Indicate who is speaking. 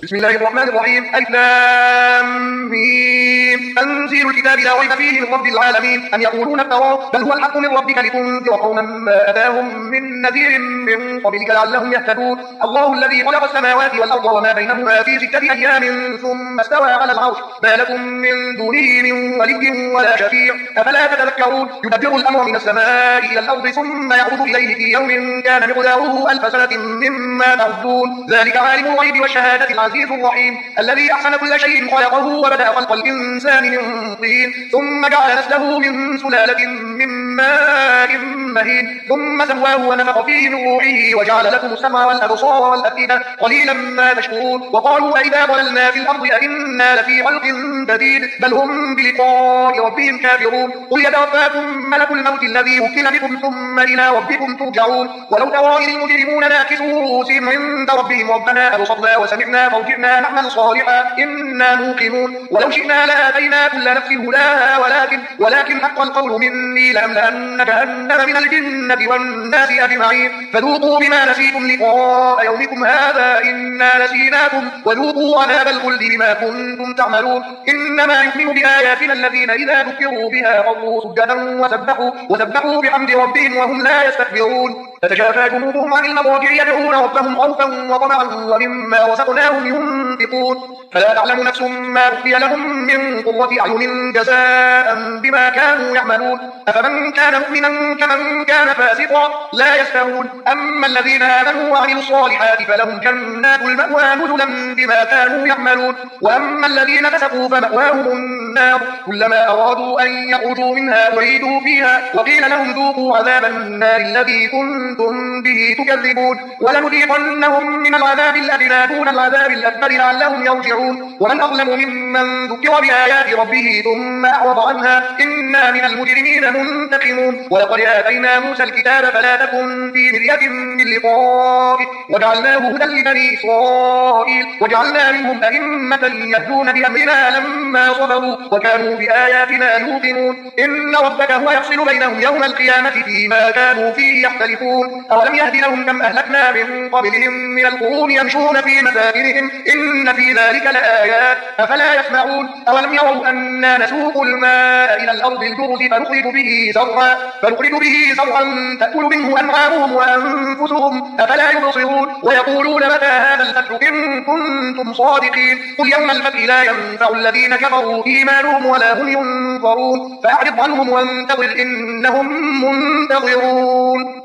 Speaker 1: بسم الله الرحمن الرحيم. ألف لام ميم. تنزيل الكتاب لا ريب فيه من رب العالمين. أم يقولون افتراه بل هو الحق من ربك لتنذر قوما ما أتاهم من نذير من قبلك لعلهم يهتدون. الله الذي خلق السماوات والأرض وما بينهما في 6 أيام ثم استوى على العرش ما لكم من دونه من ولي ولا شفيع أفلا تتذكرون. يدبر الأمر من السماء إلى الأرض ثم يعرض إليه في يوم كان مقداره 1000 سنة مما تعدون. ذلك عالم الغيب والشهادة العزيز الرحيم الذي أحسن كل شيء خلقه وبدأ خلق الإنسان من طين ثم جعل نسله من سلالة من ماء مهين ثم سواه ونفخ فيه من روحه وجعل لكم السمع والأبصار والأفئدة قليلا ما تشكرون. وقالوا أئذا ضللنا في الأرض أئنا لفي خلق جديد بل هم بلقاء ربهم كافرون. قل يتوفاكم ملك الموت الذي وكل بكم ثم إلى ربكم ترجعون. ولو ترى المجرمون ناكسوا رؤوسهم عند ربهم ربنا أبصرنا وسمعنا فارجعنا نعمل صالحا إنا موقنون. ولو شئنا لآتينا كل نفس هداها ولكن حق القول مني لأملأن جهنم من الجنة والناس أجمعين. فذوقوا بما نسيتم لقاء يومكم هذا إنا نسيناكم وذوقوا عذاب الخلد بما كنتم تعملون. إنما يؤمن بآياتنا الذين إذا ذكروا بها خروا سجدا وسبحوا بحمد ربهم وهم لا يستكبرون. تتجافى جنوبهم عن المضاجع يدعون ربهم خوفا وطمعا ومما رزقناهم ينفقون. فلا تعلم نفس ما أخفي لهم من قرة أعين جزاء بما كانوا يعملون. أفمن كان مؤمنا كمن كان فاسقا لا يستوون. أما الذين آمنوا وعملوا الصالحات فلهم جنات المأوى نزلا بما كانوا يعملون. وأما الذين فسقوا فمأواهم النار كلما أرادوا أن يخرجوا منها أعيدوا فيها وقيل لهم ذوقوا عذاب النار الذي كنتم به تكذبون. ولنذيقنهم من العذاب الأدنى دون العذاب الأكبر لعلهم يرجعون. ومن أظلم ممن ذكر بآيات ربه ثم أعرض عنها إنا من المجرمين منتقمون. ولقد آتينا موسى الكتاب فلا تكن في مرية من لقائه وجعلناه هدى لبني إسرائيل وجعلنا منهم أئمة يهدون بأمرنا لما صبروا وكانوا بآياتنا يوقنون. إن ربك هو يفصل بينهم يوم القيامة فيما كانوا فيه يختلفون. أولم يهد لهم كم أهلكنا من قبلهم من القرون يمشون في مساكنهم إن في ذلك لآيات أفلا يسمعون. أولم يروا أنا نسوق الماء إلى الأرض الجرز فنخرج به زرعا تأكل منه أنعامهم وأنفسهم أفلا يبصرون. ويقولون متى هذا الفتح إن كنتم صادقين. قل يوم الفتح لا ينفع الذين كفروا إيمانهم ولا هم ينظرون. فأعرض عنهم وانتظر إنهم منتظرون.